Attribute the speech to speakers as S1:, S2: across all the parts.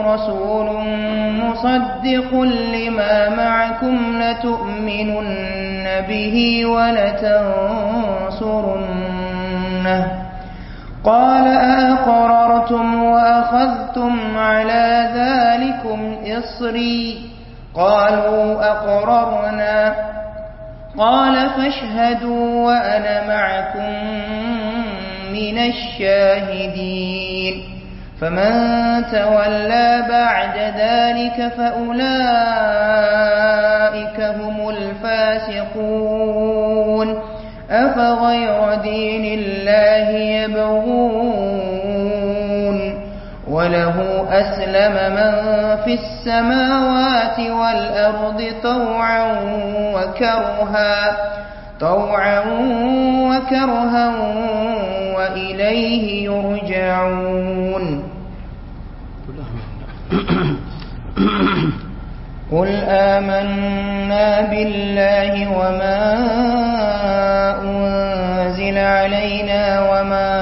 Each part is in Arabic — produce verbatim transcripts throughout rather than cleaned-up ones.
S1: رسول مصدق لما معكم لتؤمنن به ولتنصرنه قال أأقررتم وأخذتم على ذلكم إصري قالوا أقررنا قال فاشهدوا وأنا معكم من الشاهدين فمن تولى بعد ذلك فأولئك هم الفاسقون أفغير دين الله يبغون وله أسلم من في السماوات والأرض طوعا وكرها طوعا وكرها وإليه يرجعون قل آمنا بالله وما أنزل علينا وما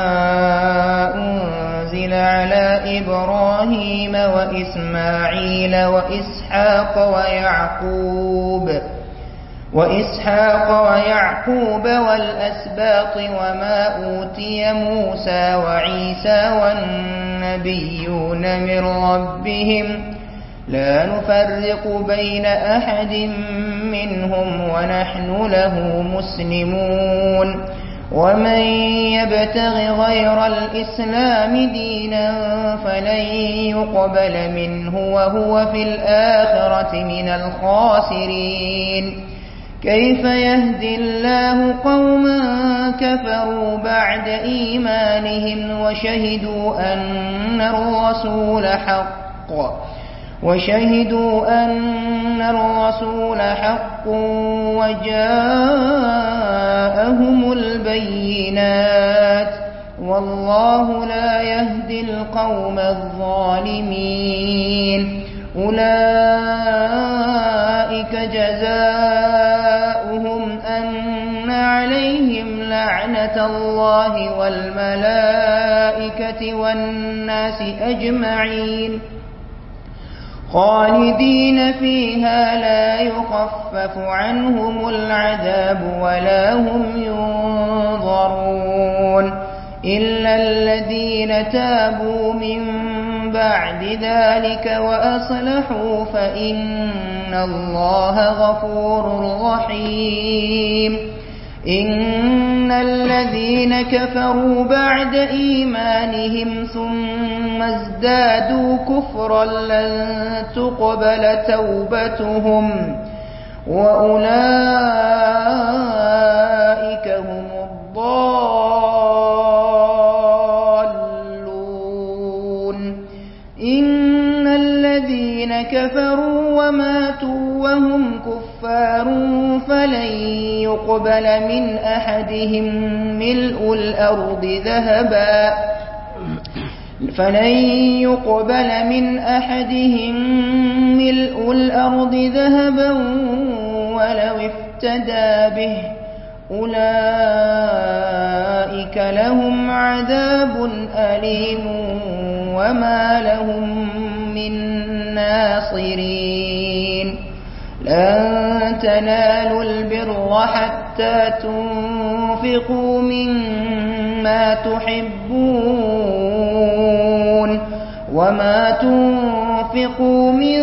S1: أنزل على إبراهيم وإسماعيل وإسحاق ويعقوب وإسحاق ويعقوب والأسباط وما أوتي موسى وعيسى والنبيون من ربهم لا نفرق بين أحد منهم ونحن له مسلمون ومن يبتغ غير الإسلام دينا فلن يقبل منه وهو في الآخرة من الخاسرين كيف يهدي الله قوما كفروا بعد إيمانهم وشهدوا أن الرسول حق وشهدوا أن الرسول حق وجاءهم البينات والله لا يهدي القوم الظالمين أولئك جزاؤهم أن عليهم لعنة الله والملائكة والناس أجمعين خالدين فيها لا يخفف عنهم العذاب ولا هم ينظرون إلا الذين تابوا من بعد ذلك وأصلحوا فإن الله غفور رحيم إن الذين كفروا بعد إيمانهم ثم ازدادوا كفرا لن تقبل توبتهم وأولئك هم الضالون إن الذين كفروا وماتوا وهم كفار فلن يقبل من أحدهم ملء الأرض ذهبا فلن يقبل من أحدهم ملء الأرض ذهبا ولو افتدى به أولئك لهم عذاب أليم وما لهم من ناصرين لن تنالوا البر حتى تنفقوا مما تحبون وما تنفقوا من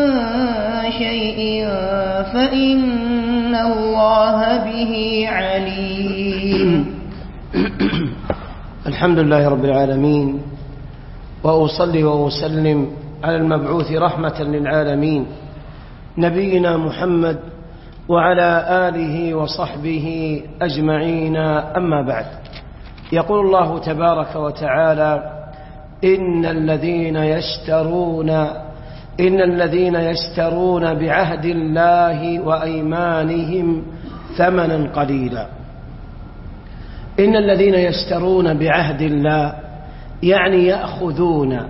S1: شيء فإن الله به عليم.
S2: الحمد لله رب العالمين وأصلي وأسلم على المبعوث رحمة للعالمين نبينا محمد وعلى آله وصحبه أجمعين. أما بعد، يقول الله تبارك وتعالى إن الذين يشترون إن الذين يشترون بعهد الله وأيمانهم ثمنا قليلا. إن الذين يشترون بعهد الله يعني يأخذون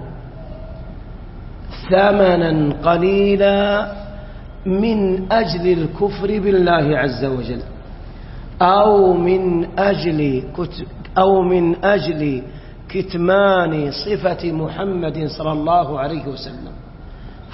S2: ثمنا قليلا من أجل الكفر بالله عز وجل أو من أجل أو من أجل كتمان صفة محمد صلى الله عليه وسلم.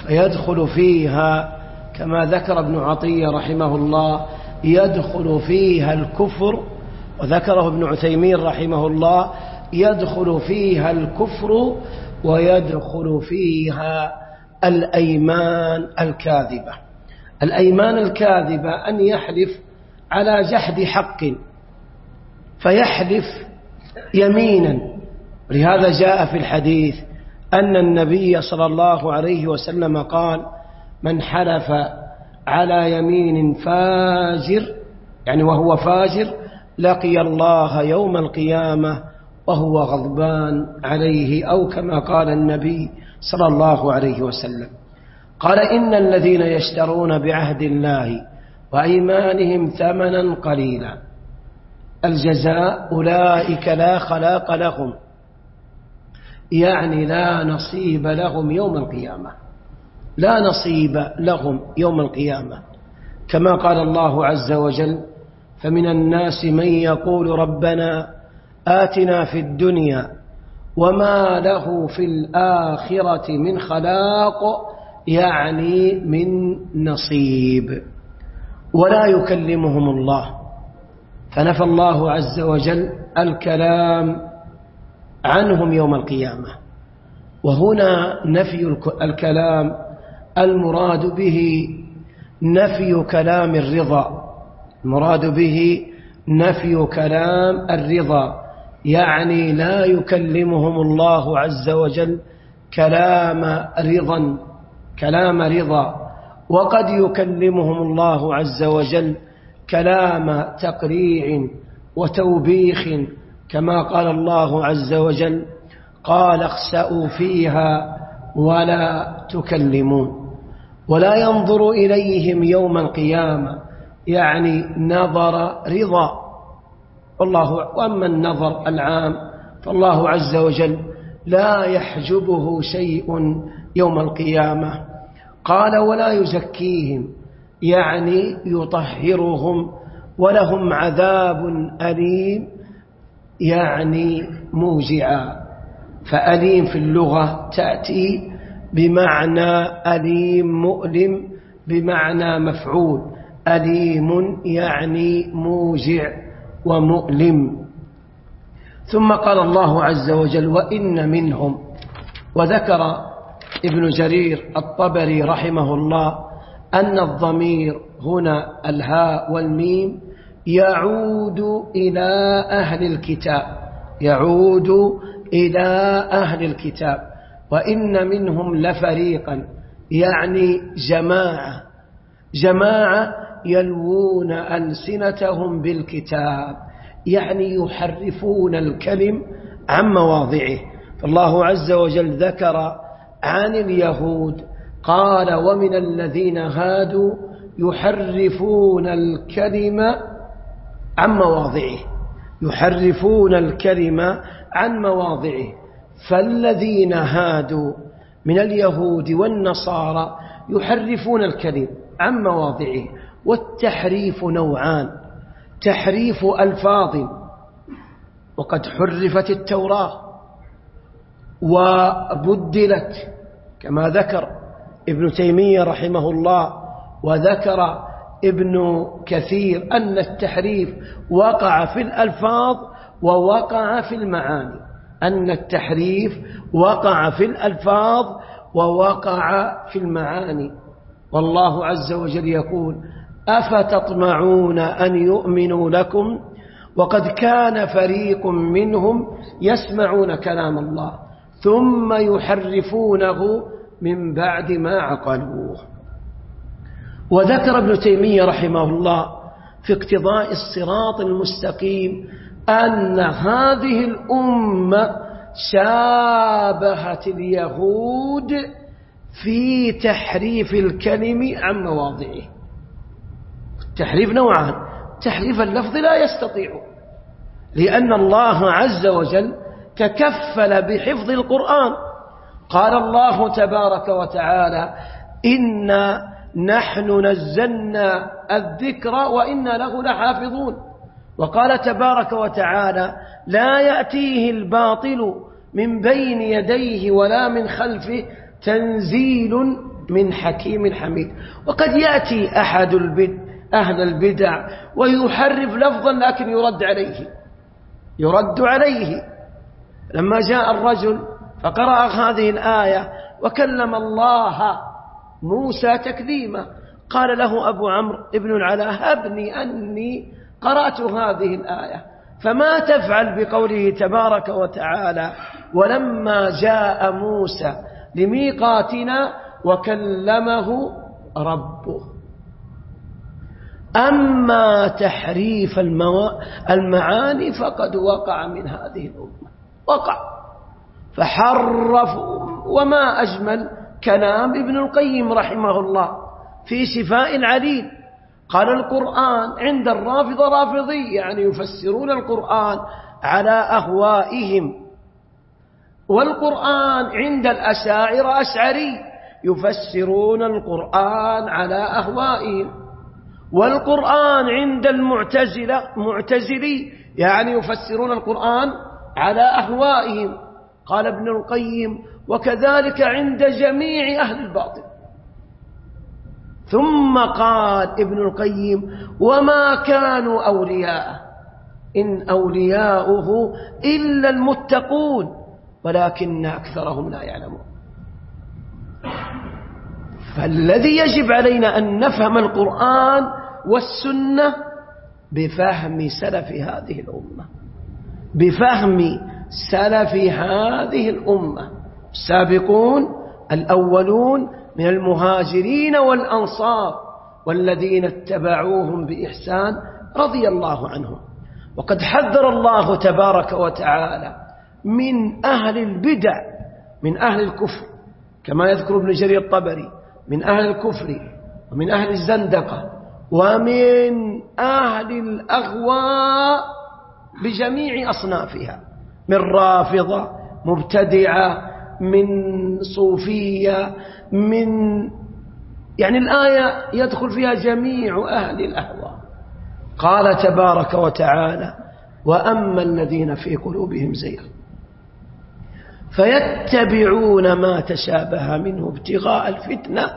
S2: فيدخل فيها كما ذكر ابن عطية رحمه الله يدخل فيها الكفر، وذكره ابن عثيمين رحمه الله يدخل فيها الكفر ويدخل فيها الأيمان الكاذبة. الأيمان الكاذبة أن يحلف على جحد حق فيحلف يمينا، لهذا جاء في الحديث أن النبي صلى الله عليه وسلم قال: من حلف على يمين فاجر، يعني وهو فاجر، لقي الله يوم القيامة وهو غضبان عليه، أو كما قال النبي صلى الله عليه وسلم. قال: إن الذين يشترون بعهد الله وأيمانهم ثمنا قليلا الجزاء أولئك لا خلاق لهم، يعني لا نصيب لهم يوم القيامة، لا نصيب لهم يوم القيامة، كما قال الله عز وجل: فمن الناس من يقول ربنا آتنا في الدنيا وما له في الآخرة من خلاق، يعني من نصيب، ولا يكلمهم الله. فنفى الله عز وجل الكلام عنهم يوم القيامة. وهنا نفي الكلام المراد به نفي كلام الرضا، المراد به نفي كلام الرضا، يعني لا يكلمهم الله عز وجل كلام رضا كلام رضا وقد يكلمهم الله عز وجل كلام تقريع وتوبيخ، كما قال الله عز وجل: قال اخسأوا فيها ولا تكلمون. ولا ينظر إليهم يوم القيامة، يعني نظر رضا، والله. وأما النظر العام فالله عز وجل لا يحجبه شيء يوم القيامة. قال: ولا يزكيهم، يعني يطهرهم، ولهم عذاب أليم، يعني موجعا. فأليم في اللغة تأتي بمعنى أليم، مؤلم بمعنى مفعول، أليم يعني موجع ومؤلم. ثم قال الله عز وجل: وإن منهم. وذكر ابن جرير الطبري رحمه الله أن الضمير هنا الهاء والميم يعود إلى أهل الكتاب، يعود إلى أهل الكتاب. وإن منهم لفريقا، يعني جماعة، جماعة يلوون ألسنتهم بالكتاب، يعني يحرفون الكلم عن مواضعه. فالله عز وجل ذكر عن اليهود قال: ومن الذين هادوا يحرفون الكلم عن مواضعه، يحرفون الكلم عن مواضعه. فالذين هادوا من اليهود والنصارى يحرفون الكلم عن مواضعه. والتحريف نوعان: تحريف ألفاظ، وقد حرفت التوراة وبدلت، كما ذكر ابن تيمية رحمه الله وذكر ابن كثير أن التحريف وقع في الألفاظ ووقع في المعاني، أن التحريف وقع في الألفاظ ووقع في المعاني. والله عز وجل يقول: أفتطمعون أن يؤمنوا لكم وقد كان فريق منهم يسمعون كلام الله ثم يحرفونه من بعد ما عقلوه. وذكر ابن تيمية رحمه الله في اقتضاء الصراط المستقيم أن هذه الأمة شابهت اليهود في تحريف الكلم عن مواضعه. التحريف نوعان: تحريف اللفظ لا يستطيع، لأن الله عز وجل تكفل بحفظ القرآن. قال الله تبارك وتعالى: إنا نحن نزلنا الذكر وإنا له لحافظون. وقال تبارك وتعالى: لا يأتيه الباطل من بين يديه ولا من خلفه تنزيل من حكيم حميد. وقد يأتي أحد البدع أهل البدع ويحرف لفظا لكن يرد عليه يرد عليه لما جاء الرجل فقرأ هذه الآية وكلم الله موسى تكليما، قال له أبو عمرو ابن العلاء هبني أني قرأت هذه الآية، فما تفعل بقوله تبارك وتعالى ولما جاء موسى لميقاتنا وكلمه ربه. أما تحريف المعاني فقد وقع من هذه الأمة، وقع فحرفوا. وما أجمل كلام ابن القيم رحمه الله في شفاء العليل، قال القرآن عند الرافضة رافضي، يعني يفسرون القرآن على أهوائهم، والقرآن عند الأشاعرة أشعري يفسرون القرآن على أهوائهم، والقرآن عند المعتزلة معتزلي، يعني يفسرون القرآن على أهوائهم. قال ابن القيم وكذلك عند جميع أهل الباطل. ثم قال ابن القيم وما كانوا أولياءه إن أولياؤه إلا المتقون ولكن أكثرهم لا يعلمون. فالذي يجب علينا أن نفهم القرآن والسنة بفهم سلف هذه الأمة، بفهم سلف هذه الأمة السابقون الأولون من المهاجرين والأنصار والذين اتبعوهم بإحسان رضي الله عنهم. وقد حذر الله تبارك وتعالى من أهل البدع، من أهل الكفر، كما يذكر ابن جرير الطبري، من أهل الكفر ومن أهل الزندقة ومن أهل الأغواء بجميع أصنافها، من رافضة، مبتدعة، من صوفية، من يعني الآية يدخل فيها جميع أهل الأهواء. قال تبارك وتعالى وأما الذين في قلوبهم زيغ فيتبعون ما تشابه منه ابتغاء الفتنة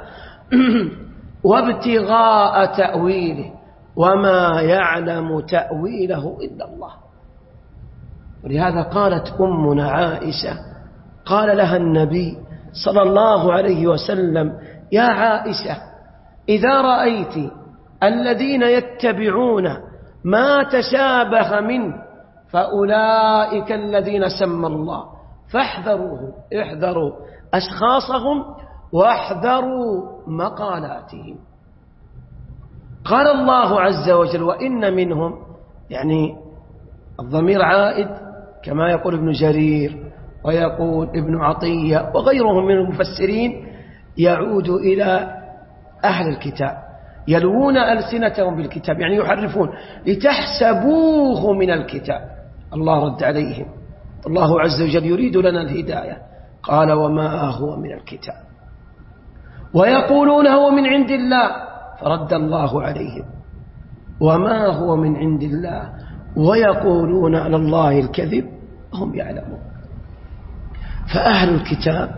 S2: وابتغاء تأويله وما يعلم تأويله إلا الله. ولهذا قالت أمنا عائشة قال لها النبي صلى الله عليه وسلم يا عائشة إذا رأيت الذين يتبعون ما تشابه منه فأولئك الذين سمى الله فاحذروه، احذروا أشخاصهم واحذروا مقالاتهم. قال الله عز وجل وإن منهم، يعني الضمير عائد كما يقول ابن جرير ويقول ابن عطية وغيرهم من المفسرين يعود إلى أهل الكتاب، يلوون ألسنتهم بالكتاب، يعني يحرفون لتحسبوه من الكتاب. الله رد عليهم، الله عز وجل يريد لنا الهداية، قال وما هو من الكتاب، ويقولون هو من عند الله، فرد الله عليهم وما هو من عند الله ويقولون على الله الكذب وهم يعلمون. فأهل الكتاب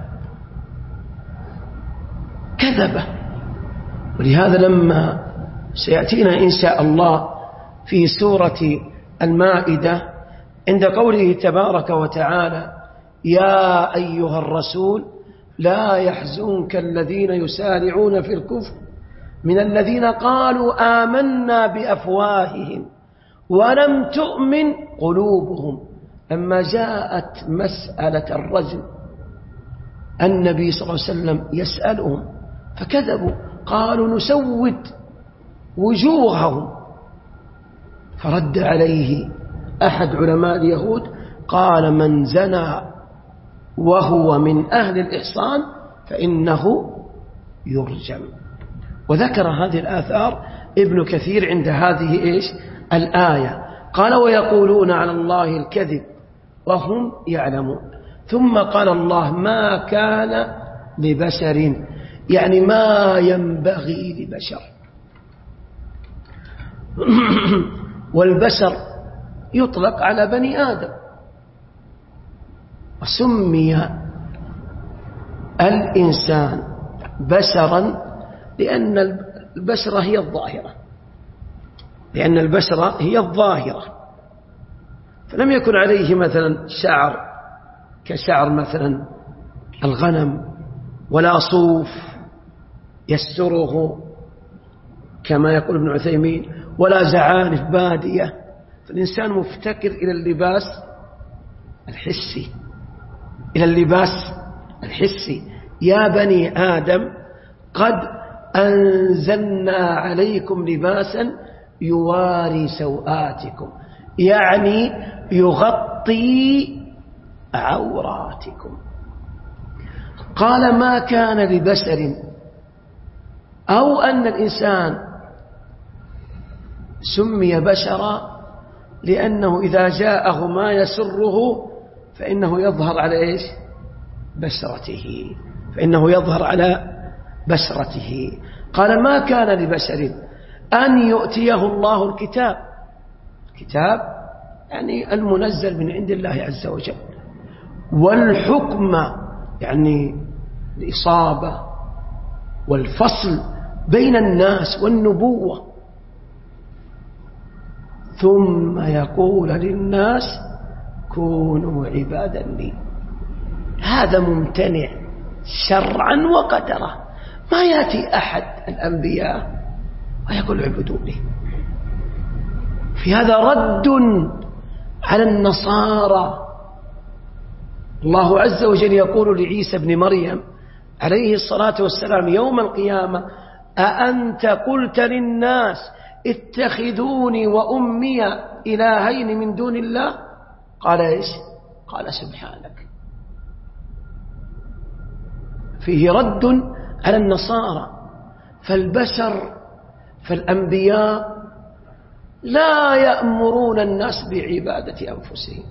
S2: كذبة. ولهذا لما سيأتينا إن شاء الله في سورة المائدة عند قوله تبارك وتعالى يا أيها الرسول لا يحزنك الذين يسارعون في الكفر من الذين قالوا آمنا بأفواههم ولم تؤمن قلوبهم. لما جاءت مسألة الرجل النبي صلى الله عليه وسلم يسألهم فكذبوا، قالوا نسود وجوههم، فرد عليه أحد علماء اليهود قال من زنى وهو من أهل الإحصان فإنه يرجم. وذكر هذه الآثار ابن كثير عند هذه إيش الآية، قال ويقولون على الله الكذب وهم يعلمون. ثم قال الله ما كان لبشر، يعني ما ينبغي لبشر. والبشر يطلق على بني آدم، وسمي الإنسان بشرا لأن البشرة هي الظاهرة لأن البشرة هي الظاهرة فلم يكن عليه مثلا شعر كشعر مثلا الغنم ولا صوف يستره كما يقول ابن عثيمين ولا زعانف بادية. فالإنسان مفتكر إلى اللباس الحسي إلى اللباس الحسي. يا بني آدم قد أنزلنا عليكم لباسا يواري سوآتكم يعني يغطي عوراتكم. قال ما كان لبشر أو أن الإنسان سمي بشرا لأنه إذا جاءه ما يسره فإنه يظهر على إيش بشرته فإنه يظهر على بشرته. قال ما كان لبشر أن يؤتيه الله الكتاب كتاب يعني المنزل من عند الله عز وجل والحكم يعني الإصابة والفصل بين الناس والنبوة ثم يقول للناس كونوا عبادا لي. هذا ممتنع شرعا وقدرا. ما يأتي أحد الأنبياء ويقول اعبدوني. في هذا رد على النصارى. الله عز وجل يقول لعيسى بن مريم عليه الصلاة والسلام يوم القيامة أأنت قلت للناس اتخذوني وأمي إلهين من دون الله قال إيش قال سبحانك. فيه رد على النصارى. فالبشر فالأنبياء لا يأمرون الناس بعبادة أنفسهم.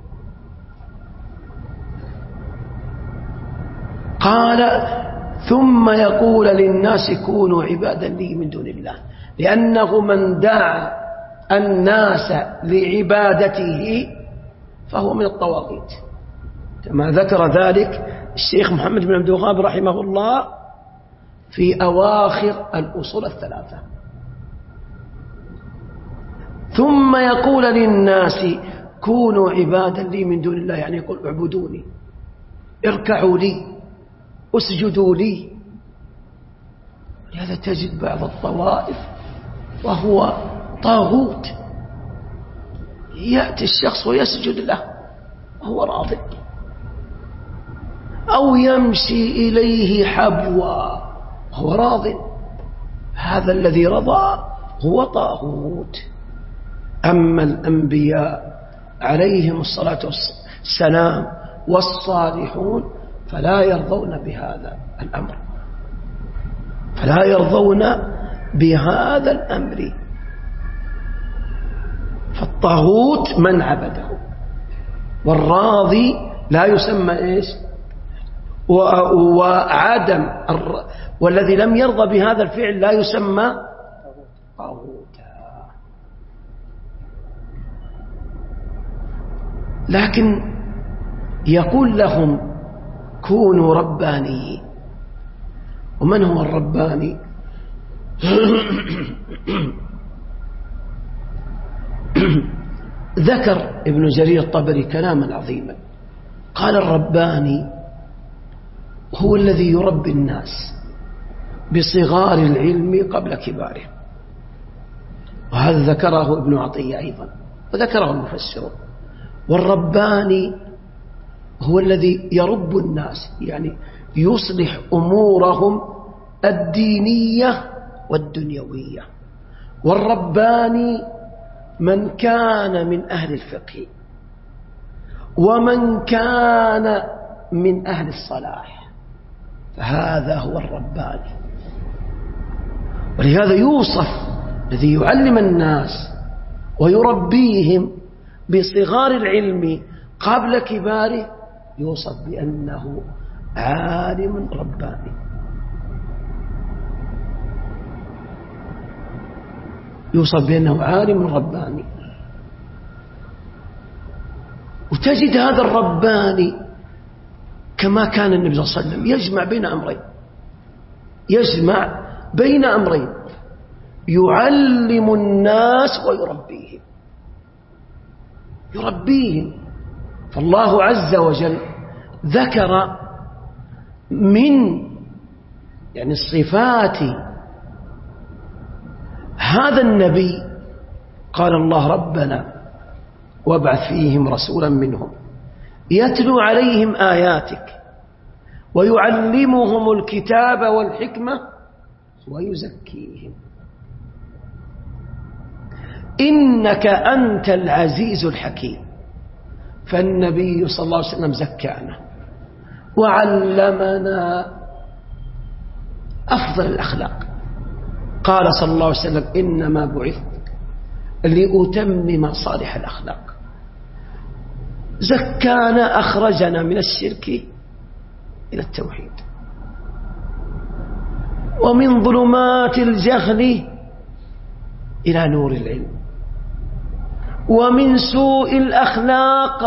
S2: قال ثم يقول للناس كونوا عبادا لي من دون الله لأنه من دعا الناس لعبادته فهو من الطواغيت كما ذكر ذلك الشيخ محمد بن عبد الوهاب رحمه الله في أواخر الأصول الثلاثة. ثم يقول للناس كونوا عبادا لي من دون الله يعني يقول اعبدوني اركعوا لي اسجدوا لي. لهذا تجد بعض الطوائف وهو طاغوت يأتي الشخص ويسجد له وهو راض أو يمشي إليه حبوا وهو راض. هذا الذي رضى هو طاغوت. أما الأنبياء عليهم الصلاة والسلام والصالحون فلا يرضون بهذا الأمر فلا يرضون بهذا الأمر. فالطاغوت من عبده والراضي لا يسمى إيش وعدم الر... والذي لم يرضى بهذا الفعل لا يسمى طاغوتا. لكن يقول لهم كونوا ربانيين. ومن هو الرباني؟ ذكر ابن جرير الطبري كلاما عظيما قال الرباني هو الذي يربي الناس بصغار العلم قبل كباره. وهذا ذكره ابن عطية أيضا وذكره المفسرون. والرباني هو الذي يرب الناس يعني يصلح أمورهم الدينية والدنيوية. والرباني من كان من أهل الفقه ومن كان من أهل الصلاح فهذا هو الرباني. ولهذا يوصف الذي يعلم الناس ويربيهم بصغار العلم قبل كباره يوصف بأنه عالم رباني. يوصف بأنه عالم رباني. وتجد هذا الرباني كما كان النبي صلى الله عليه وسلم يجمع بين أمرين. يجمع بين أمرين: يعلم الناس ويربيهم يربيهم فالله عز وجل ذكر من يعني الصفات هذا النبي، قال الله: ربنا وابعث فيهم رسولا منهم يتلو عليهم آياتك ويعلمهم الكتاب والحكمة ويزكيهم إنك أنت العزيز الحكيم. فالنبي صلى الله عليه وسلم زكانا وعلمنا أفضل الأخلاق. قال صلى الله عليه وسلم: إنما بعثت لأتمم صالح الأخلاق. زكانا، أخرجنا من الشرك إلى التوحيد، ومن ظلمات الجهل إلى نور العلم، ومن سوء الأخلاق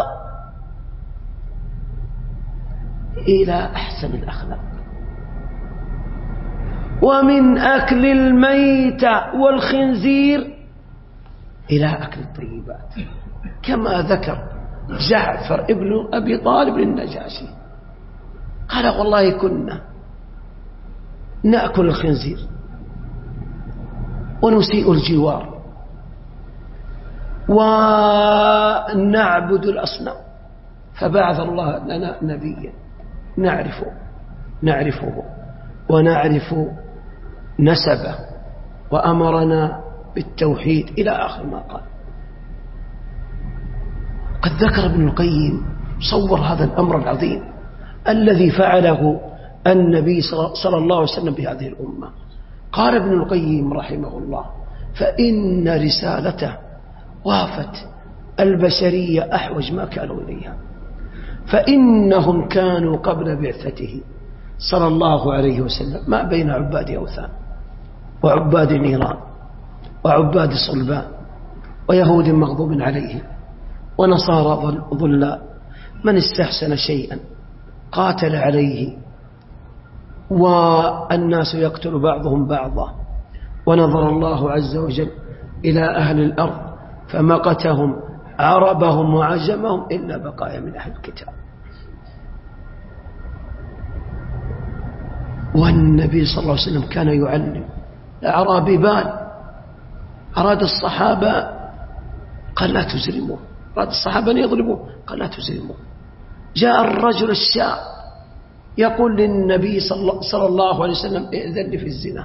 S2: إلى أحسن الأخلاق، ومن أكل الميت والخنزير إلى أكل الطيبات، كما ذكر جعفر ابن أبي طالب للنجاشي قال: والله كنا نأكل الخنزير ونسيء الجوار ونعبد الأصنام، فبعث الله لنا نبيا نعرفه نعرفه ونعرف نسبه وأمرنا بالتوحيد إلى آخر ما قال. قد ذكر ابن القيم صور هذا الأمر العظيم الذي فعله النبي صلى الله عليه وسلم بهذه الأمة. قال ابن القيم رحمه الله: فإن رسالته وافت البشرية أحوج ما كانوا إليها، فإنهم كانوا قبل بعثته صلى الله عليه وسلم ما بين عباد أوثان وعباد نيران وعباد صلبان ويهود مغضوب عليهم ونصارى ضلال، من استحسن شيئا قاتل عليه، والناس يقتل بعضهم بعضا. ونظر الله عز وجل إلى أهل الأرض فمقتهم عربهم وعجمهم إلا بقايا من أهل الكتاب. والنبي صلى الله عليه وسلم كان يعلم الأعرابي بال، أراد الصحابة قال: لا تزرموه. أراد الصحابة أن يضربوه قال: لا تزرموه. جاء الرجل الشاب يقول للنبي صلى الله عليه وسلم: ائذن لي في الزنا.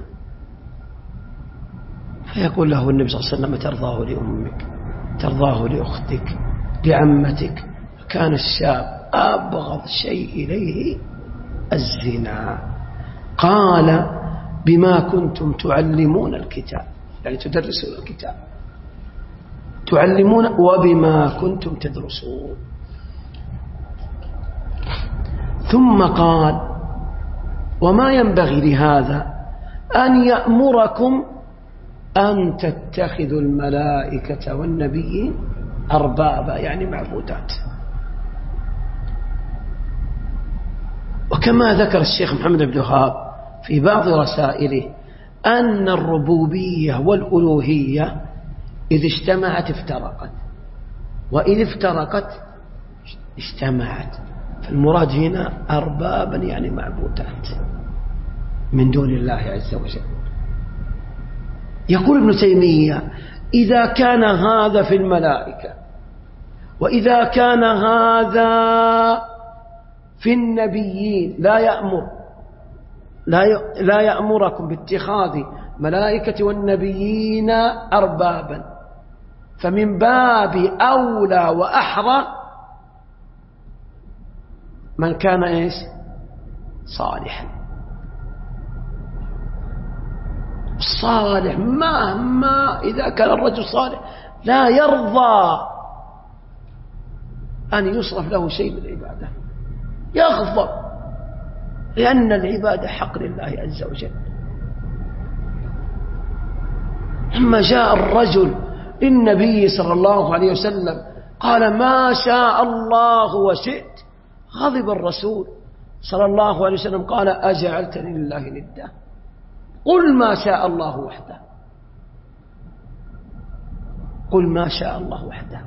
S2: فيقول له النبي صلى الله عليه وسلم: ترضاه لأمك، ترضاه لأختك، لعمتك. كان الشاب أبغض شيء إليه الزنا. قال: بما كنتم تعلمون الكتاب، يعني تدرسون الكتاب، تعلمون وبما كنتم تدرسون. ثم قال: وما ينبغي لهذا أن يأمركم أن تتخذوا الملائكة والنبيين أربابا، يعني معبودات. وكما ذكر الشيخ محمد بن وهاب في بعض رسائله أن الربوبية والألوهية إذ اجتمعت افترقت، وإذ افترقت اجتمعت. فالمراد هنا أربابا يعني معبودات من دون الله عز وجل. يقول ابن تيمية: إذا كان هذا في الملائكة، وإذا كان هذا في النبيين، لا يأمر لا يأمركم باتخاذ ملائكة والنبيين أربابا، فمن باب أولى وأحرى من كان إيش صالحا. الصالح مهما إذا كان الرجل صالح لا يرضى أن يصرف له شيء من العبادة، يغضب، لأن العبادة حق لله عز وجل. لما جاء الرجل للنبي صلى الله عليه وسلم قال: ما شاء الله وشئت، غضب الرسول صلى الله عليه وسلم قال: أجعلتني لله ندا. قل ما شاء الله وحده، قل ما شاء الله وحده.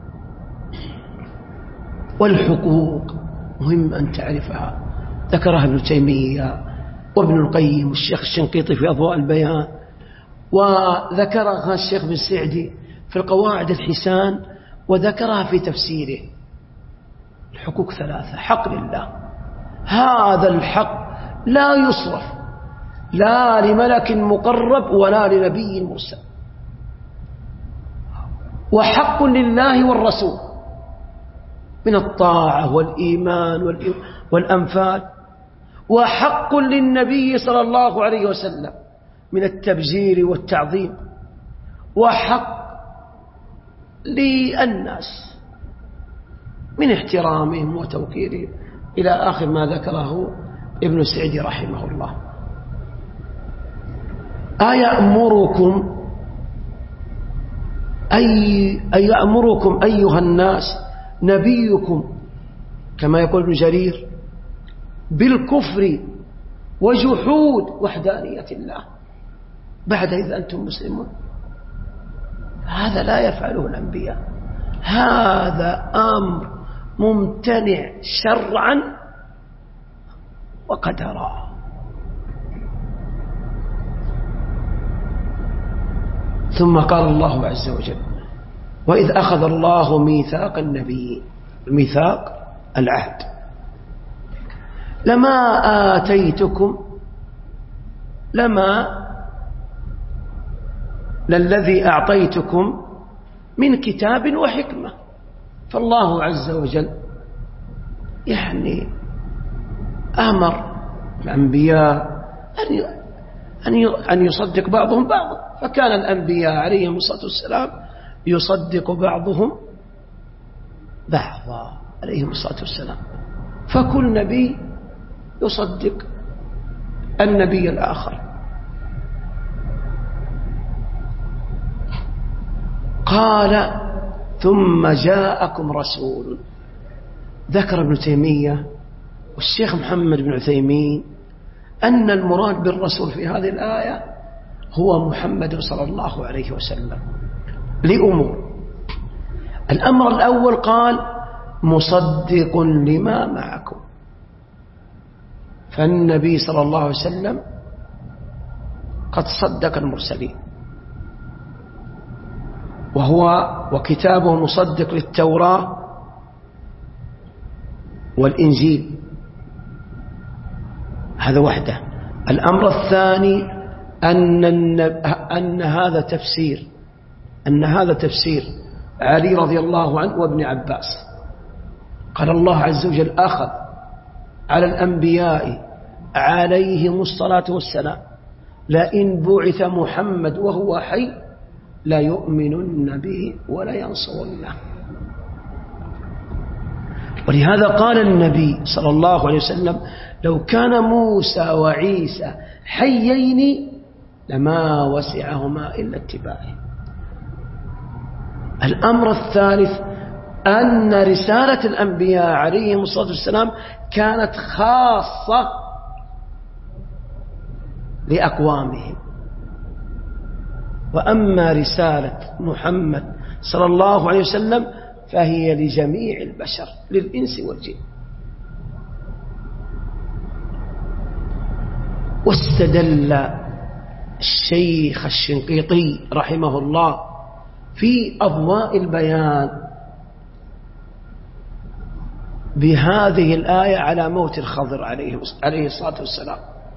S2: والحقوق مهم أن تعرفها، ذكرها ابن تيمية وابن القيم والشيخ الشنقيطي في أضواء البيان، وذكرها الشيخ بن سعدي في القواعد الحسان، وذكرها في تفسيره. الحقوق ثلاثة: حق لله، هذا الحق لا يصرف لا لملك مقرب ولا لنبي مرسل، وحق لله والرسول من الطاعة والإيمان والأنفال، وحق للنبي صلى الله عليه وسلم من التبجير والتعظيم، وحق للناس من احترامهم وتوقيرهم، إلى آخر ما ذكره ابن سعدي رحمه الله. أيأمركم أي أيأمركم أيها الناس نبيكم كما يقول ابن جرير بالكفر وجحود وحدانية الله بعد إذا أنتم مسلمون؟ هذا لا يفعله الأنبياء، هذا أمر ممتنع شرعا وقدرا. ثم قال الله عز وجل: وإذ أخذ الله ميثاق النبي، الميثاق العهد، لما آتيتكم لما للذي أعطيتكم من كتاب وحكمة. فالله عز وجل يعني أمر الأنبياء أن يصدق بعضهم بعضا، فكان الأنبياء عليهم الصلاة والسلام يصدق بعضهم بعضا عليهم الصلاة والسلام، فكل نبي يصدق النبي الآخر. قال: ثم جاءكم رسول. ذكر ابن تيمية والشيخ محمد بن عثيمين أن المراد بالرسول في هذه الآية هو محمد صلى الله عليه وسلم لأمور. الأمر الأول قال: مصدق لما معكم، فالنبي صلى الله عليه وسلم قد صدق المرسلين، وهو وكتابه مصدق للتوراة والإنجيل، هذا وحده. الأمر الثاني أن, أن هذا تفسير أن هذا تفسير علي رضي الله عنه وابن عباس. قال الله عز وجل: أخذ على الأنبياء عليهم الصلاة والسلام لئن بعث محمد وهو حي لا يؤمنن به ولا ينصرنه. ولهذا قال النبي صلى الله عليه وسلم: لو كان موسى وعيسى حيين لما وسعهما إلا اتباعه. الأمر الثالث أن رسالة الأنبياء عليهم الصلاة والسلام كانت خاصة لأقوامهم، وأما رسالة محمد صلى الله عليه وسلم فهي لجميع البشر للإنس والجن. واستدل الشيخ الشنقيطي رحمه الله في أضواء البيان بهذه الآية على موت الخضر عليه الصلاة والسلام.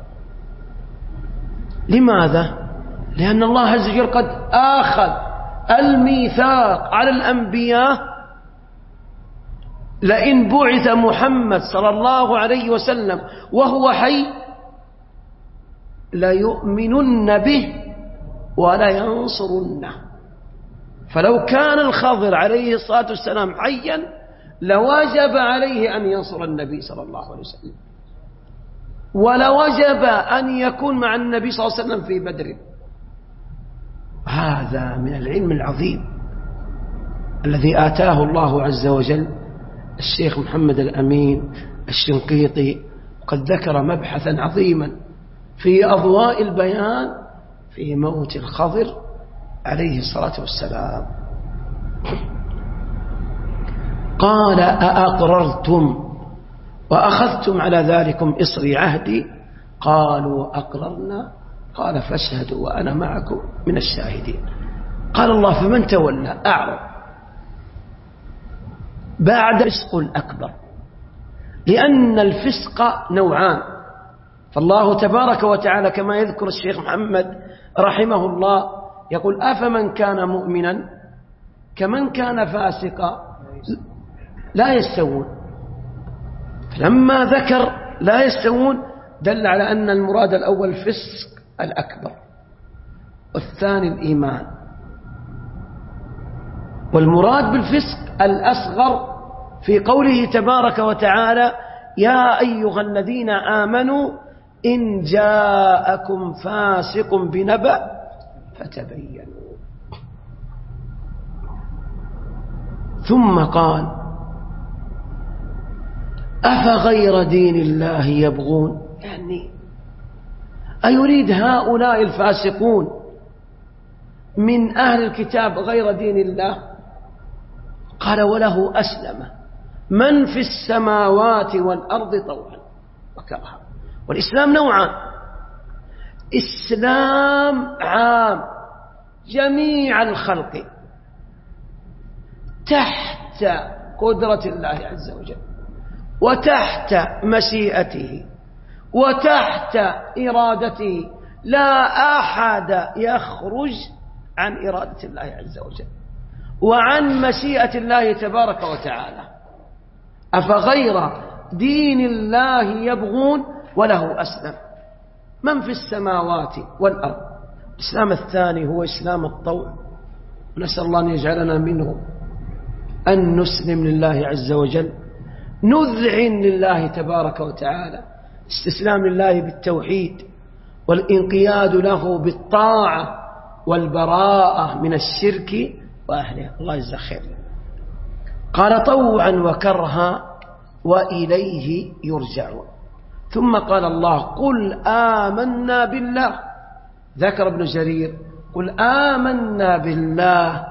S2: لماذا؟ لأن الله عز وجل قد آخذ الميثاق على الأنبياء لئن بعث محمد صلى الله عليه وسلم وهو حي لا يؤمنن به ولا ينصرنه. فلو كان الخضر عليه الصلاة والسلام حيا لوجب عليه أن ينصر النبي صلى الله عليه وسلم، ولوجب أن يكون مع النبي صلى الله عليه وسلم في بدر. هذا من العلم العظيم الذي آتاه الله عز وجل الشيخ محمد الأمين الشنقيطي، وقد ذكر مبحثا عظيما في أضواء البيان في موت الخضر عليه الصلاة والسلام. قال أأقررتم وأخذتم على ذلكم إصري عهدي؟ قالوا أقررنا. قال فاشهدوا وأنا معكم من الشاهدين. قال الله فمن تولى أعرض بعد الفسق الأكبر، لأن الفسق نوعان. فالله تبارك وتعالى كما يذكر الشيخ محمد رحمه الله يقول أفمن كان مؤمنا كمن كان فاسقا لا يستوون. فلما ذكر لا يستوون دل على أن المراد الأول الفسق الأكبر والثاني الإيمان، والمراد بالفسق الأصغر في قوله تبارك وتعالى يا أيها الذين آمنوا إن جاءكم فاسق بنبأ فتبينوا. ثم قال أفغير دين الله يبغون، يعني أيريد هؤلاء الفاسقون من أهل الكتاب غير دين الله؟ قال وله أسلم من في السماوات والأرض طوعا وكرها. والإسلام نوعان: إسلام عام جميع الخلق تحت قدرة الله عز وجل وتحت مشيئته وتحت إرادته، لا أحد يخرج عن إرادة الله عز وجل وعن مشيئة الله تبارك وتعالى. أفغير دين الله يبغون وله أسلم من في السماوات والأرض. الإسلام الثاني هو إسلام الطوع، ونسأل الله أن يجعلنا منه، أن نسلم لله عز وجل، نذعن لله تبارك وتعالى، استسلام لله بالتوحيد والانقياد له بالطاعة والبراءة من الشرك وأهله. الله يجزاه خير. قال طوعا وكرها وإليه يرجعون. ثم قال الله قل آمنا بالله. ذكر ابن جرير قل آمنا بالله،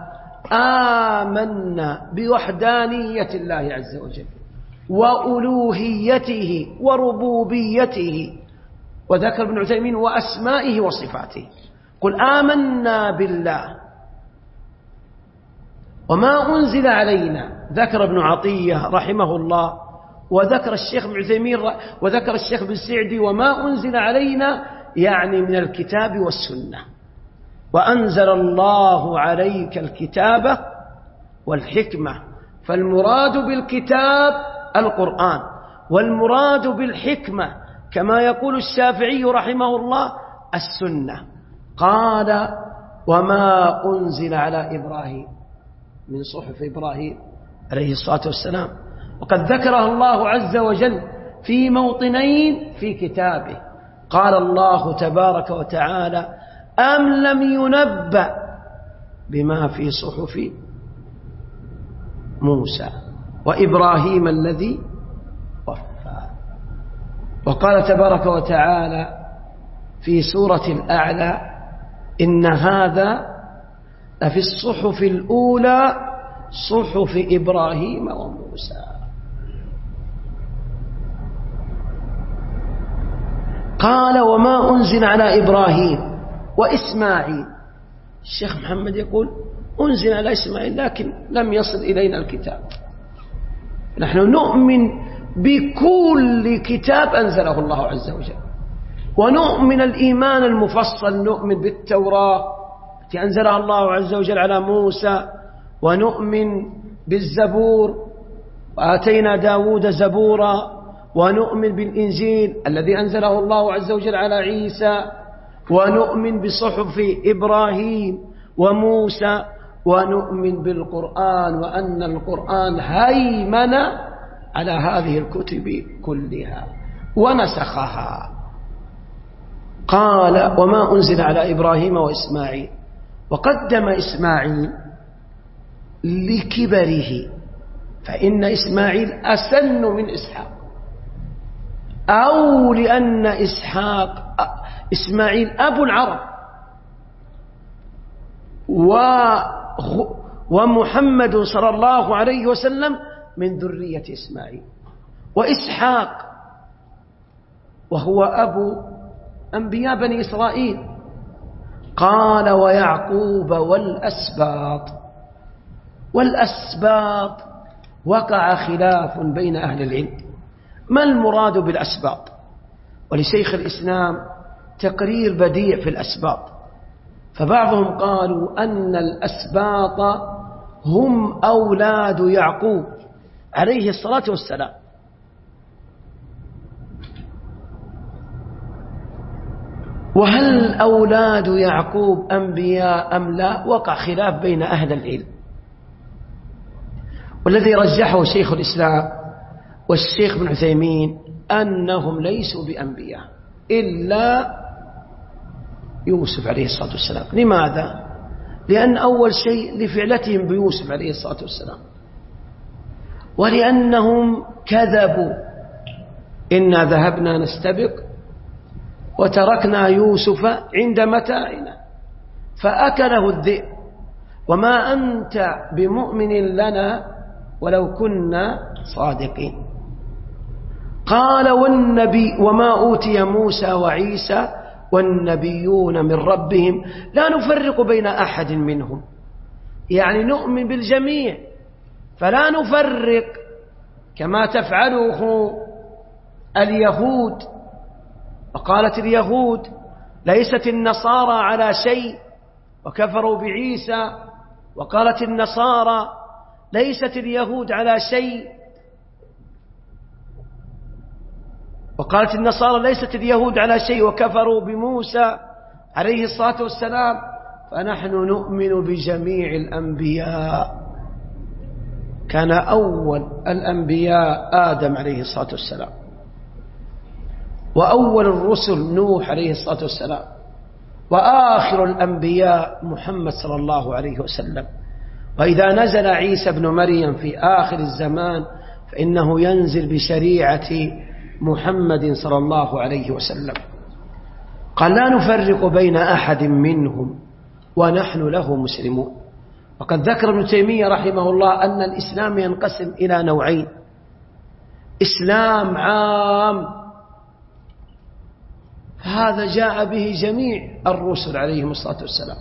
S2: آمنا بوحدانية الله عز وجل وألوهيته وربوبيته. وذكر ابن عثيمين وأسمائه وصفاته. قل آمنا بالله وما أنزل علينا. ذكر ابن عطية رحمه الله وذكر الشيخ ابن عثيمين وذكر الشيخ بن سعدي وما أنزل علينا يعني من الكتاب والسنة. وأنزل الله عليك الكتاب والحكمة، فالمراد بالكتاب القرآن، والمراد بالحكمة كما يقول الشافعي رحمه الله السنة. قال وما أنزل على إبراهيم من صحف إبراهيم عليه الصلاة والسلام. وقد ذكرها الله عز وجل في موطنين في كتابه. قال الله تبارك وتعالى أم لم ينبأ بما في صحف موسى وإبراهيم الذي وفى. وقال تبارك وتعالى في سورة الأعلى إن هذا لفي الصحف الأولى صحف إبراهيم وموسى. قال وما أنزل على إبراهيم وإسماعيل. الشيخ محمد يقول أنزل على إسماعيل لكن لم يصل إلينا الكتاب. نحن نؤمن بكل كتاب أنزله الله عز وجل، ونؤمن الإيمان المفصل، نؤمن بالتوراة التي أنزلها الله عز وجل على موسى، ونؤمن بالزبور وآتينا داود زبورا، ونؤمن بالإنجيل الذي أنزله الله عز وجل على عيسى، ونؤمن بصحف إبراهيم وموسى، ونؤمن بالقرآن وأن القرآن هيمن على هذه الكتب كلها ونسخها. قال وما أنزل على إبراهيم وإسماعيل، وقدم إسماعيل لكبره، فإن إسماعيل أسن من إسحاق، أو لأن إسحاق إسماعيل أبو العرب ومحمد صلى الله عليه وسلم من ذرية إسماعيل، وإسحاق وهو أبو أنبياء بني إسرائيل. قال ويعقوب والأسباط. والأسباط وقع خلاف بين أهل العلم، ما المراد بالأسباط؟ ولشيخ الإسلام تقرير بديع في الأسباط، فبعضهم قالوا أن الأسباط هم أولاد يعقوب عليه الصلاة والسلام، وهل أولاد يعقوب أنبياء أم لا؟ وقع خلاف بين أهل العلم، والذي رجحه شيخ الإسلام والشيخ بن عثيمين أنهم ليسوا بأنبياء إلا يوسف عليه الصلاة والسلام. لماذا؟ لأن أول شيء لفعلتهم بيوسف عليه الصلاة والسلام، ولأنهم كذبوا إنا ذهبنا نستبق وتركنا يوسف عند متاعنا فأكله الذئب وما أنت بمؤمن لنا ولو كنا صادقين. قال والنبي وما أوتي موسى وعيسى والنبيون من ربهم لا نفرق بين أحد منهم، يعني نؤمن بالجميع فلا نفرق كما تفعله اليهود. وقالت اليهود ليست النصارى على شيء وكفروا بعيسى، وقالت النصارى ليست اليهود على شيء وقالت النصارى ليست اليهود على شيء وكفروا بموسى عليه الصلاة والسلام، فنحن نؤمن بجميع الأنبياء. كان أول الأنبياء آدم عليه الصلاة والسلام، وأول الرسل نوح عليه الصلاة والسلام، وآخر الأنبياء محمد صلى الله عليه وسلم. وإذا نزل عيسى بن مريم في آخر الزمان فإنه ينزل بشريعة محمد صلى الله عليه وسلم. قال لا نفرق بين أحد منهم ونحن له مسلمون. وقد ذكر ابن تيمية رحمه الله أن الإسلام ينقسم إلى نوعين: إسلام عام، هذا جاء به جميع الرسل عليهم الصلاة والسلام،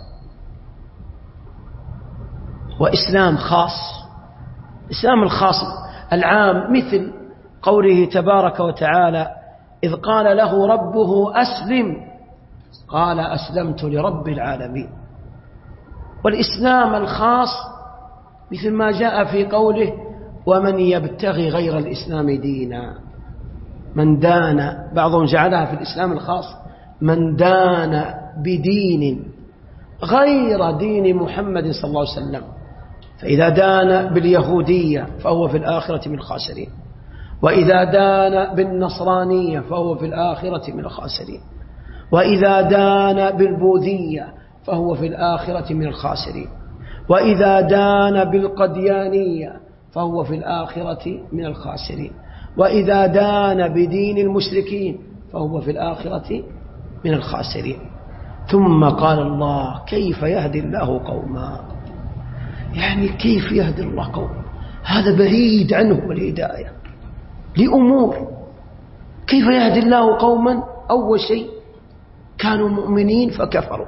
S2: وإسلام خاص. الإسلام الخاص العام مثل قوله تبارك وتعالى إذ قال له ربه أسلم قال أسلمت لرب العالمين. والإسلام الخاص مثل ما جاء في قوله ومن يبتغي غير الإسلام دينا، من دان، بعضهم جعلها في الإسلام الخاص من دان بدين غير دين محمد صلى الله عليه وسلم، فإذا دان باليهودية فهو في الآخرة من الخاسرين، وإذا دان بالنصرانية فهو في الآخرة من الخاسرين، وإذا دان بالبوذية فهو في الآخرة من الخاسرين، وإذا دان بالقديانية فهو في الآخرة من الخاسرين، وإذا دان بدين المشركين فهو في الآخرة من الخاسرين. ثم قال الله كيف يهدي الله قوما، يعني كيف يهدي الله قوما، هذا بعيد عنهم الهداية لأمور. كيف يهدي الله قوما؟ أول شيء كانوا مؤمنين فكفروا،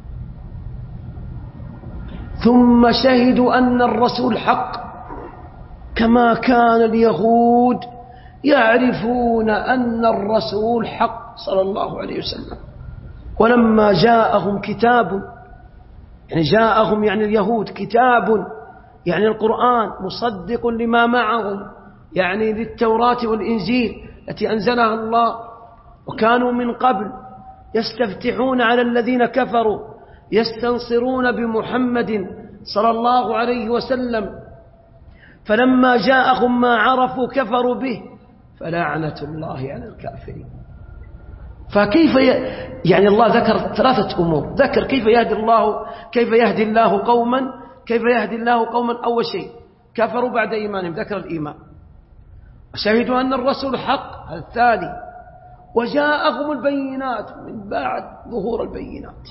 S2: ثم شهدوا أن الرسول حق، كما كان اليهود يعرفون أن الرسول حق صلى الله عليه وسلم. ولما جاءهم كتاب، يعني جاءهم يعني اليهود كتاب يعني القرآن مصدق لما معهم، يعني للتوراة والإنجيل التي أنزلها الله، وكانوا من قبل يستفتحون على الذين كفروا يستنصرون بمحمد صلى الله عليه وسلم، فلما جاءهم ما عرفوا كفروا به فلعنة الله على الكافرين. فكيف ي... يعني الله ذكر ثلاثة أمور، ذكر كيف يهدي الله كيف يهدي الله قوما كيف يهدي الله قوما أول شيء كفروا بعد إيمانهم، ذكر الإيمان، وشهدوا أن الرسول حق الثاني، وجاءهم البينات من بعد ظهور البينات.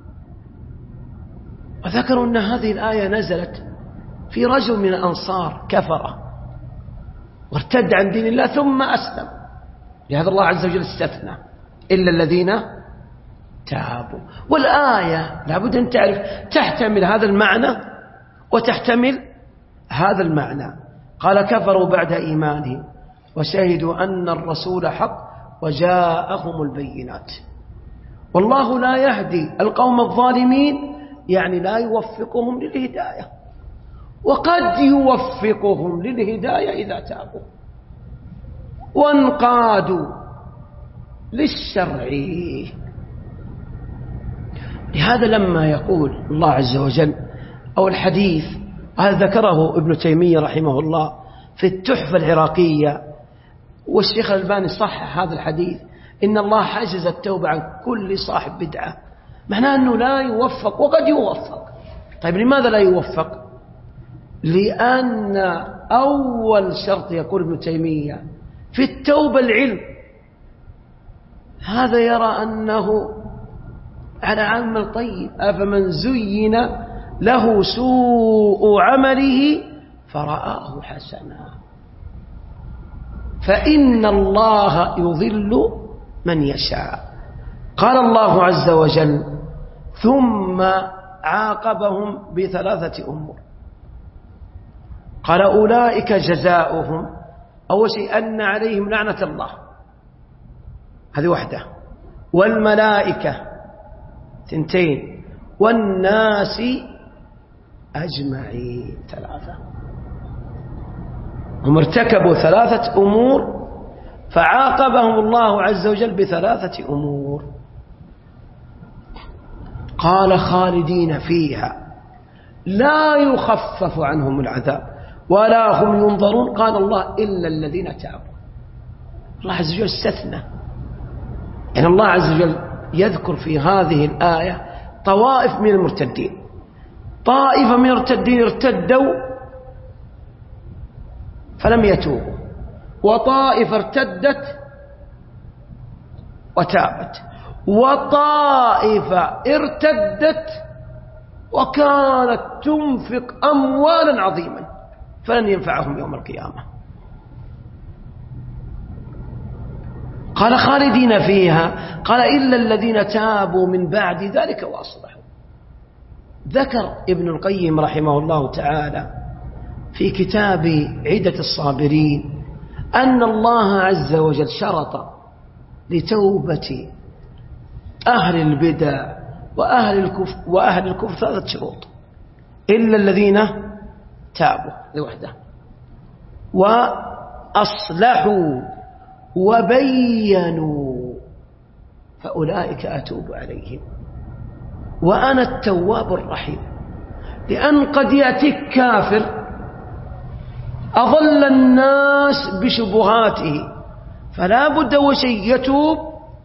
S2: وذكروا أن هذه الآية نزلت في رجل من الأنصار كفر وارتد عن دين الله ثم أسلم، لهذا الله عز وجل استثنى إلا الذين تابوا. والآية لابد أن تعرف تحتمل هذا المعنى وتحتمل هذا المعنى. قال كفروا بعد إيمانهم وشهدوا أن الرسول حق وجاءهم البينات. والله لا يهدي القوم الظالمين، يعني لا يوفقهم للهداية، وقد يوفقهم للهداية إذا تابوا وانقادوا للشرع. لهذا لما يقول الله عز وجل أو الحديث، هذا ذكره ابن تيمية رحمه الله في التحفة العراقية، والشيخ الألباني صحح هذا الحديث، إن الله حجز التوبة عن كل صاحب بدعة، معناه أنه لا يوفق وقد يوفق. طيب لماذا لا يوفق؟ لأن أول شرط يقول ابن تيمية في التوبة العلم. هذا يرى أنه على عمل طيب، أفمن زين له سوء عمله فرآه حسنا فإن الله يضل من يشاء. قال الله عز وجل ثم عاقبهم بثلاثة أمور. قال أولئك جزاؤهم، أول شيء أن عليهم لعنة الله، هذه واحدة، والملائكة ثنتين، والناس أجمعين ثلاثة. هم ارتكبوا ثلاثة أمور فعاقبهم الله عز وجل بثلاثة أمور. قال خالدين فيها لا يخفف عنهم العذاب ولا هم ينظرون. قال الله إلا الذين تابوا. الله عز وجل استثنى، يعني الله عز وجل يذكر في هذه الآية طوائف من المرتدين. طائفة من المرتدين ارتدوا فلم يتوبوا، وطائفة ارتدت وتابت، وطائفة ارتدت وكانت تنفق أموالا عظيما فلن ينفعهم يوم القيامة. قال خالدين فيها، قال إلا الذين تابوا من بعد ذلك وأصلحوا. ذكر ابن القيم رحمه الله تعالى في كتاب عدة الصابرين أن الله عز وجل شرط لتوبة أهل البدع وأهل الكفر وأهل الكفر ثلاثة شروط: إلا الذين تابوا لوحده، وأصلحوا، وبينوا، فأولئك أتوب عليهم وأنا التواب الرحيم. لأن قد يأتيك كافر أضل الناس بشبهاته، فلا بد وشيء يتوب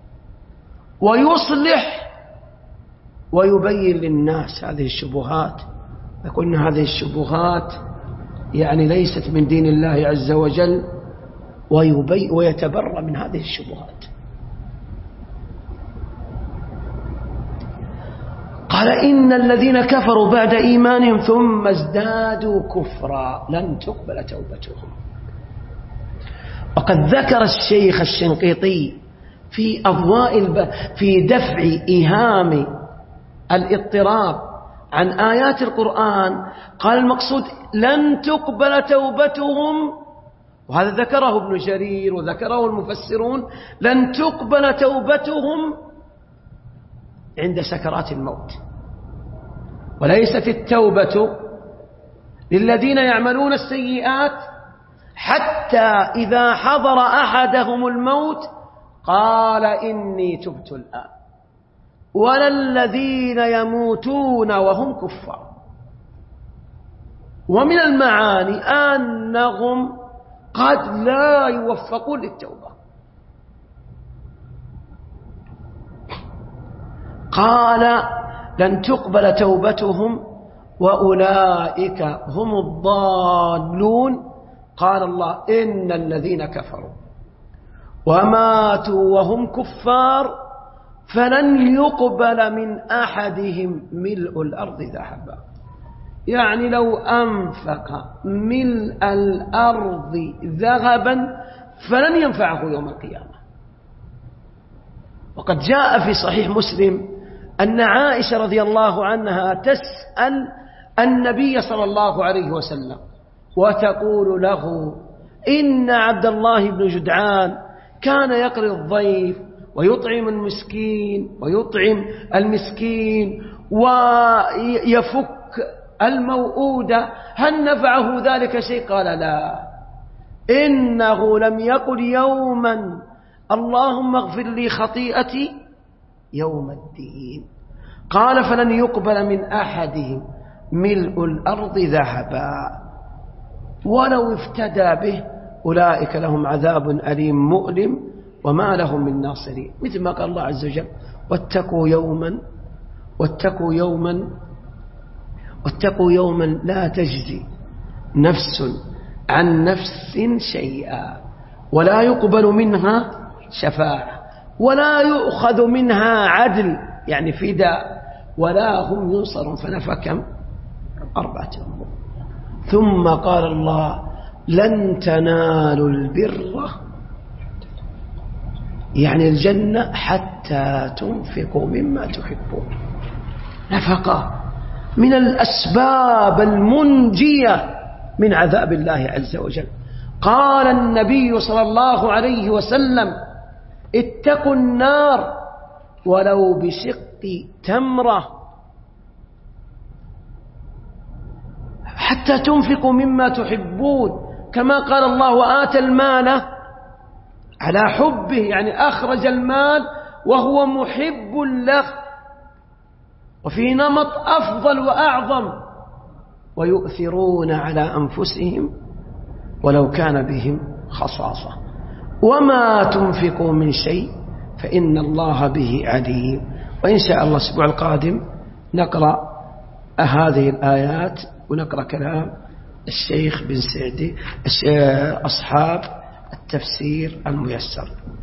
S2: ويصلح ويبين للناس هذه الشبهات، يقول هذه الشبهات يعني ليست من دين الله عز وجل، ويبي ويتبرأ من هذه الشبهات. قال إن الذين كفروا بعد إيمانهم ثم ازدادوا كفرا لن تقبل توبتهم. وقد ذكر الشيخ الشنقيطي في أضواء الب... في دفع إيهام الاضطراب عن آيات القرآن، قال المقصود لن تقبل توبتهم، وهذا ذكره ابن جرير وذكره المفسرون، لن تقبل توبتهم عند سكرات الموت. وليست التوبة للذين يعملون السيئات حتى إذا حضر أحدهم الموت قال إني تبت الآن، ولا الذين يموتون وهم كفار. ومن المعاني أنهم قد لا يوفقون للتوبة. قال لن تقبل توبتهم وأولئك هم الضالون. قال الله إن الذين كفروا وماتوا وهم كفار فلن يقبل من أحدهم ملء الأرض ذهبا. يعني لو أنفق ملء الأرض ذهبا فلن ينفعه يوم القيامة. وقد جاء في صحيح مسلم أن عائشة رضي الله عنها تسأل النبي صلى الله عليه وسلم وتقول له: إن عبد الله بن جدعان كان يقري الضيف ويطعم المسكين ويطعم المسكين ويفك الموؤودة، هل نفعه ذلك شيء؟ قال: لا، إنه لم يقل يوما اللهم اغفر لي خطيئتي يوم الدين. قال: فلن يقبل من أحدهم ملء الأرض ذهبا ولو افتدى به أولئك لهم عذاب أليم مؤلم وما لهم من ناصرين. مثل ما قال الله عز وجل: واتقوا يوما واتقوا يوما واتقوا يوما لا تجزي نفس عن نفس شيئا ولا يقبل منها شفاعة ولا يؤخذ منها عدل، يعني فداء، ولا هم ينصرون. فنفى كم؟ أربعة أمور. ثم قال الله: لن تنالوا البر، يعني الجنة، حتى تنفقوا مما تحبون. نفقة من الأسباب المنجية من عذاب الله عز وجل. قال النبي صلى الله عليه وسلم: اتقوا النار ولو بشق تمرة، حتى تنفقوا مما تحبون. كما قال الله: وآتى المال على حبه، يعني أخرج المال وهو محب له. وفي نمط أفضل وأعظم: ويؤثرون على أنفسهم ولو كان بهم خصاصة. وما تنفقوا من شيء فإن الله به عليم. وإن شاء الله الأسبوع القادم نقرأ هذه الآيات ونقرأ كلام الشيخ بن سعدي أصحاب التفسير الميسر.